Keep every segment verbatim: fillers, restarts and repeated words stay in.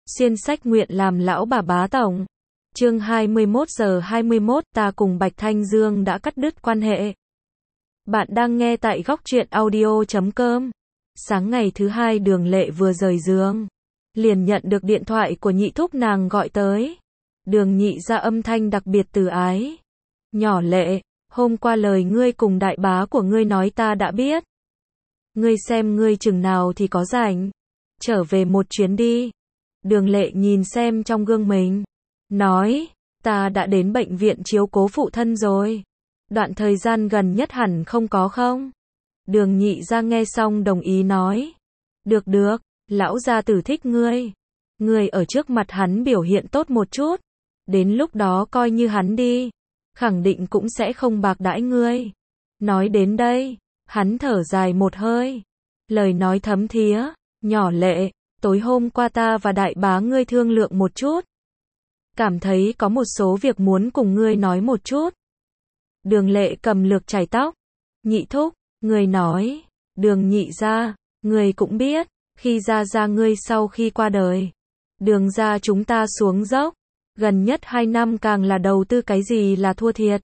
Xuyên sách nguyện làm lão bà bá tổng. Chương hai mươi mốt giờ hai mươi mốt, ta cùng Bạch Thanh Dương đã cắt đứt quan hệ. Bạn đang nghe tại góc truyện audio chấm com. Sáng ngày thứ hai Đường Lệ vừa rời giường, liền nhận được điện thoại của nhị thúc nàng gọi tới. Đường nhị ra âm thanh đặc biệt từ ái. Nhỏ Lệ, hôm qua lời ngươi cùng đại bá của ngươi nói ta đã biết. Ngươi xem ngươi chừng nào thì có rảnh, trở về một chuyến đi. Đường Lệ nhìn xem trong gương mình, nói, ta đã đến bệnh viện chiếu cố phụ thân rồi. Đoạn thời gian gần nhất hẳn không có không? Đường nhị ra nghe xong đồng ý nói, được được, lão gia tử thích ngươi. Ngươi ở trước mặt hắn biểu hiện tốt một chút, đến lúc đó coi như hắn đi, khẳng định cũng sẽ không bạc đãi ngươi. Nói đến đây, hắn thở dài một hơi, lời nói thấm thía, nhỏ Lệ, tối hôm qua ta và đại bá ngươi thương lượng một chút, cảm thấy có một số việc muốn cùng ngươi nói một chút. Đường Lệ cầm lược chải tóc, nhị thúc, ngươi nói, Đường nhị gia, ngươi cũng biết, khi gia gia ngươi sau khi qua đời, Đường gia chúng ta xuống dốc, gần nhất hai năm càng là đầu tư cái gì là thua thiệt.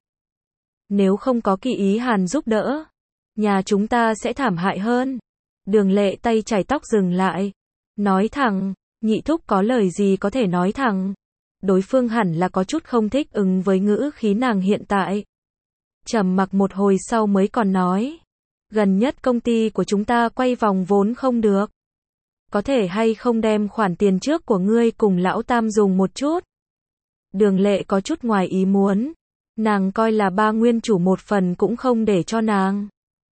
Nếu không có Kỳ Ý Hàn giúp đỡ, nhà chúng ta sẽ thảm hại hơn. Đường Lệ tay chải tóc dừng lại, nói thẳng, nhị thúc có lời gì có thể nói thẳng. Đối phương hẳn là có chút không thích ứng với ngữ khí nàng hiện tại. Trầm mặc một hồi sau mới còn nói, gần nhất công ty của chúng ta quay vòng vốn không được. Có thể hay không đem khoản tiền trước của ngươi cùng lão tam dùng một chút. Đường Lệ có chút ngoài ý muốn, nàng coi là ba nguyên chủ một phần cũng không để cho nàng.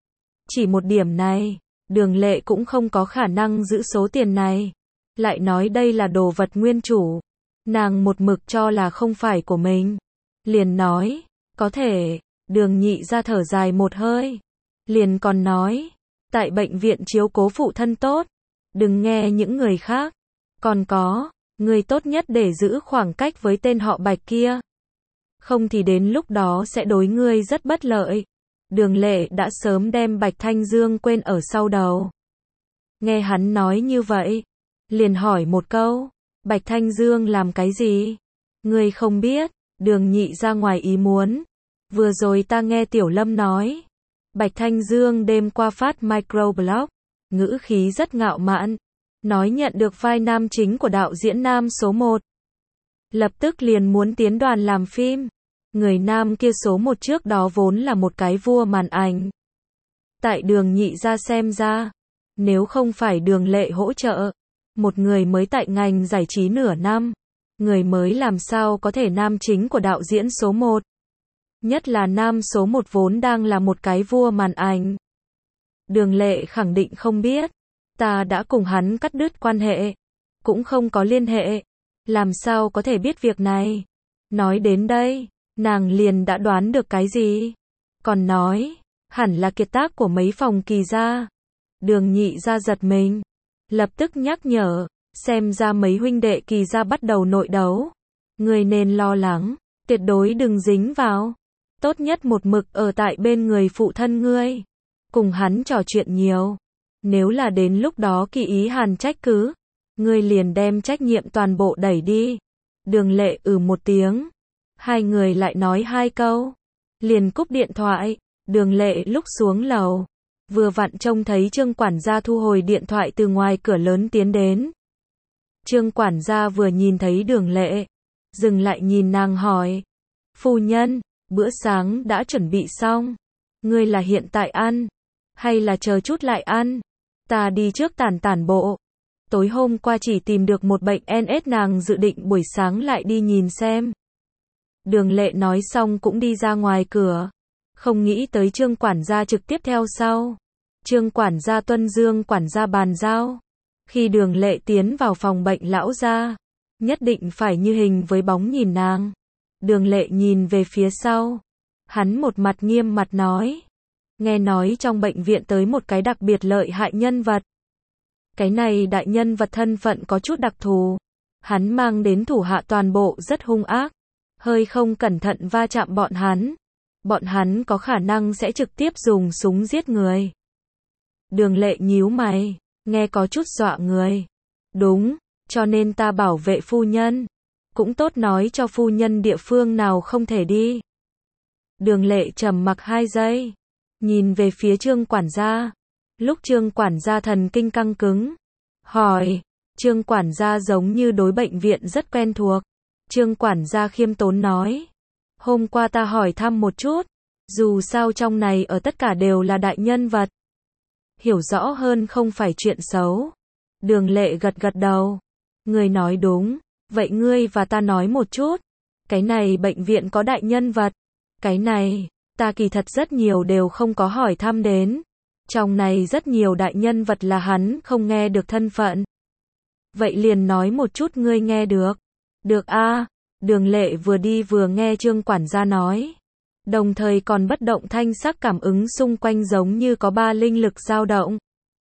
Chỉ một điểm này, Đường Lệ cũng không có khả năng giữ số tiền này. Lại nói đây là đồ vật nguyên chủ, nàng một mực cho là không phải của mình. Liền nói, có thể. Đường nhị ra thở dài một hơi, liền còn nói, tại bệnh viện chiếu cố phụ thân tốt, đừng nghe những người khác. Còn có, người tốt nhất để giữ khoảng cách với tên họ Bạch kia, không thì đến lúc đó sẽ đối ngươi rất bất lợi. Đường Lệ đã sớm đem Bạch Thanh Dương quên ở sau đầu. Nghe hắn nói như vậy, liền hỏi một câu, Bạch Thanh Dương làm cái gì? Ngươi không biết. Đường nhị ra ngoài ý muốn, vừa rồi ta nghe Tiểu Lâm nói, Bạch Thanh Dương đêm qua phát microblog, ngữ khí rất ngạo mạn, nói nhận được vai nam chính của đạo diễn nam số một. Lập tức liền muốn tiến đoàn làm phim. Người nam kia số một trước đó vốn là một cái vua màn ảnh. Tại Đường nhị ra xem ra, nếu không phải Đường Lệ hỗ trợ, một người mới tại ngành giải trí nửa năm, người mới làm sao có thể nam chính của đạo diễn số một. Nhất là nam số một vốn đang là một cái vua màn ảnh. Đường Lệ khẳng định không biết, ta đã cùng hắn cắt đứt quan hệ, cũng không có liên hệ, làm sao có thể biết việc này. Nói đến đây, nàng liền đã đoán được cái gì, còn nói, hẳn là kiệt tác của mấy phòng Kỳ gia. Đường nhị ra giật mình, lập tức nhắc nhở, xem ra mấy huynh đệ Kỳ gia bắt đầu nội đấu. Ngươi nên lo lắng, tuyệt đối đừng dính vào. Tốt nhất một mực ở tại bên người phụ thân ngươi, cùng hắn trò chuyện nhiều. Nếu là đến lúc đó Kỳ Ý Hàn trách cứ, ngươi liền đem trách nhiệm toàn bộ đẩy đi. Đường Lệ ừ một tiếng, hai người lại nói hai câu, liền cúp điện thoại. Đường Lệ lúc xuống lầu, vừa vặn trông thấy Trương quản gia thu hồi điện thoại từ ngoài cửa lớn tiến đến. Trương quản gia vừa nhìn thấy Đường Lệ, dừng lại nhìn nàng hỏi, phu nhân, bữa sáng đã chuẩn bị xong, ngươi là hiện tại ăn, hay là chờ chút lại ăn? Ta đi trước tản tản bộ, tối hôm qua chỉ tìm được một bệnh en ét, nàng dự định buổi sáng lại đi nhìn xem. Đường Lệ nói xong cũng đi ra ngoài cửa, không nghĩ tới Trương quản gia trực tiếp theo sau. Trương quản gia tuân Dương quản gia bàn giao, khi Đường Lệ tiến vào phòng bệnh lão gia, nhất định phải như hình với bóng nhìn nàng. Đường Lệ nhìn về phía sau, hắn một mặt nghiêm mặt nói, nghe nói trong bệnh viện tới một cái đặc biệt lợi hại nhân vật. Cái này đại nhân vật thân phận có chút đặc thù, hắn mang đến thủ hạ toàn bộ rất hung ác, hơi không cẩn thận va chạm bọn hắn, bọn hắn có khả năng sẽ trực tiếp dùng súng giết người. Đường Lệ nhíu mày, nghe có chút dọa người. Đúng, cho nên ta bảo vệ phu nhân. Cũng tốt nói cho phu nhân địa phương nào không thể đi. Đường Lệ trầm mặc hai giây, nhìn về phía Trương quản gia. Lúc Trương quản gia thần kinh căng cứng, hỏi, Trương quản gia giống như đối bệnh viện rất quen thuộc. Trương quản gia khiêm tốn nói, hôm qua ta hỏi thăm một chút, dù sao trong này ở tất cả đều là đại nhân vật. Hiểu rõ hơn không phải chuyện xấu. Đường Lệ gật gật đầu. Ngươi nói đúng, vậy ngươi và ta nói một chút. Cái này bệnh viện có đại nhân vật. Cái này, ta kỳ thật rất nhiều đều không có hỏi thăm đến. Trong này rất nhiều đại nhân vật là hắn không nghe được thân phận. Vậy liền nói một chút ngươi nghe được. Được a. Đường Lệ vừa đi vừa nghe Trương quản gia nói. Đồng thời còn bất động thanh sắc cảm ứng xung quanh giống như có ba linh lực dao động.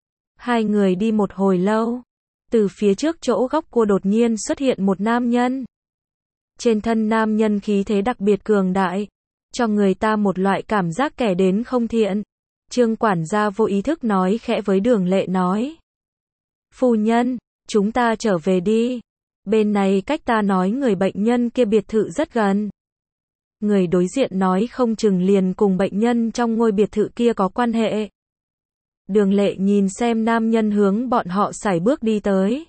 Hai người đi một hồi lâu. Từ phía trước chỗ góc cua đột nhiên xuất hiện một nam nhân. Trên thân nam nhân khí thế đặc biệt cường đại, cho người ta một loại cảm giác kẻ đến không thiện. Trương quản gia vô ý thức nói khẽ với Đường Lệ nói. Phu nhân, chúng ta trở về đi. Bên này cách ta nói người bệnh nhân kia biệt thự rất gần. Người đối diện nói không chừng liền cùng bệnh nhân trong ngôi biệt thự kia có quan hệ. Đường Lệ nhìn xem nam nhân hướng bọn họ sải bước đi tới.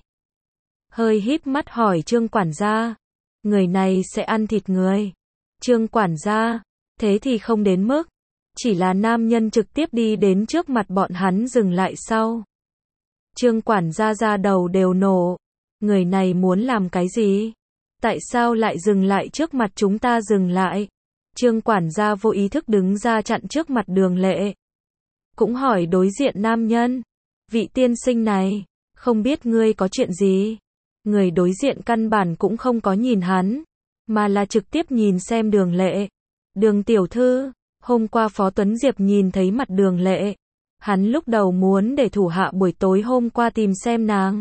Hơi híp mắt hỏi Trương quản gia. Người này sẽ ăn thịt người. Trương quản gia, thế thì không đến mức. Chỉ là nam nhân trực tiếp đi đến trước mặt bọn hắn dừng lại sau. Trương quản gia ra đầu đều nổ. Người này muốn làm cái gì? Tại sao lại dừng lại trước mặt chúng ta dừng lại? Trương quản gia vô ý thức đứng ra chặn trước mặt Đường Lệ. Cũng hỏi đối diện nam nhân. Vị tiên sinh này, không biết ngươi có chuyện gì? Người đối diện căn bản cũng không có nhìn hắn, mà là trực tiếp nhìn xem Đường Lệ. Đường tiểu thư, hôm qua Phó Tuấn Diệp nhìn thấy mặt Đường Lệ. Hắn lúc đầu muốn để thủ hạ buổi tối hôm qua tìm xem nàng.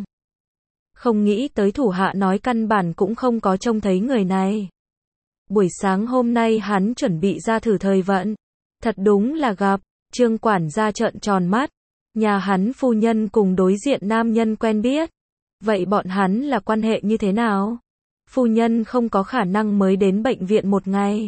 Không nghĩ tới thủ hạ nói căn bản cũng không có trông thấy người này. Buổi sáng hôm nay hắn chuẩn bị ra thử thời vận. Thật đúng là gặp. Trương quản gia trợn tròn mắt. Nhà hắn phu nhân cùng đối diện nam nhân quen biết. Vậy bọn hắn là quan hệ như thế nào? Phu nhân không có khả năng mới đến bệnh viện một ngày.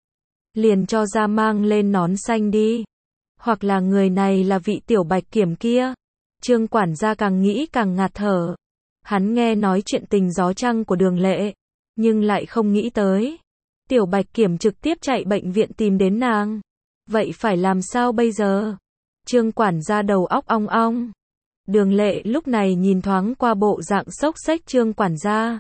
Liền cho ra mang lên nón xanh đi. Hoặc là người này là vị tiểu bạch kiểm kia. Trương quản gia càng nghĩ càng ngạt thở. Hắn nghe nói chuyện tình gió trăng của Đường Lệ, nhưng lại không nghĩ tới. Tiểu bạch kiểm trực tiếp chạy bệnh viện tìm đến nàng. Vậy phải làm sao bây giờ? Trương quản gia đầu óc ong ong. Đường Lệ lúc này nhìn thoáng qua bộ dạng xốc xếch Trương quản gia.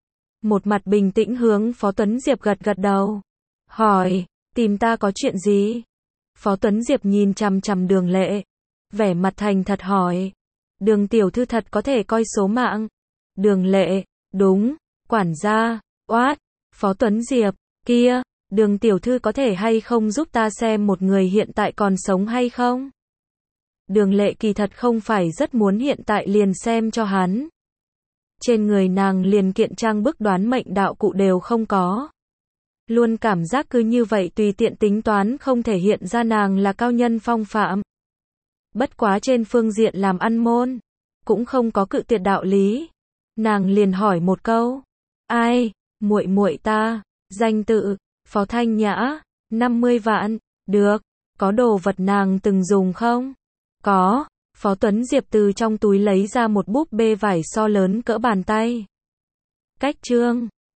Một mặt bình tĩnh hướng Phó Tuấn Diệp gật gật đầu. Hỏi, tìm ta có chuyện gì? Phó Tuấn Diệp nhìn chằm chằm Đường Lệ. Vẻ mặt thành thật hỏi. Đường tiểu thư thật có thể coi số mạng. Đường Lệ, đúng. Quản gia, oát. Phó Tuấn Diệp, kia. Đường tiểu thư có thể hay không giúp ta xem một người hiện tại còn sống hay không? Đường Lệ kỳ thật không phải rất muốn hiện tại liền xem cho hắn. Trên người nàng liền kiện trang bức đoán mệnh đạo cụ đều không có. Luôn cảm giác cứ như vậy tùy tiện tính toán không thể hiện ra nàng là cao nhân phong phạm. Bất quá trên phương diện làm ăn môn, cũng không có cự tuyệt đạo lý. Nàng liền hỏi một câu. Ai? Muội muội ta. Danh tự, Phó Thanh Nhã. năm mươi vạn. Được. Có đồ vật nàng từng dùng không? Có. Phó Tuấn Diệp từ trong túi lấy ra một búp bê vải so lớn cỡ bàn tay. Cách chương.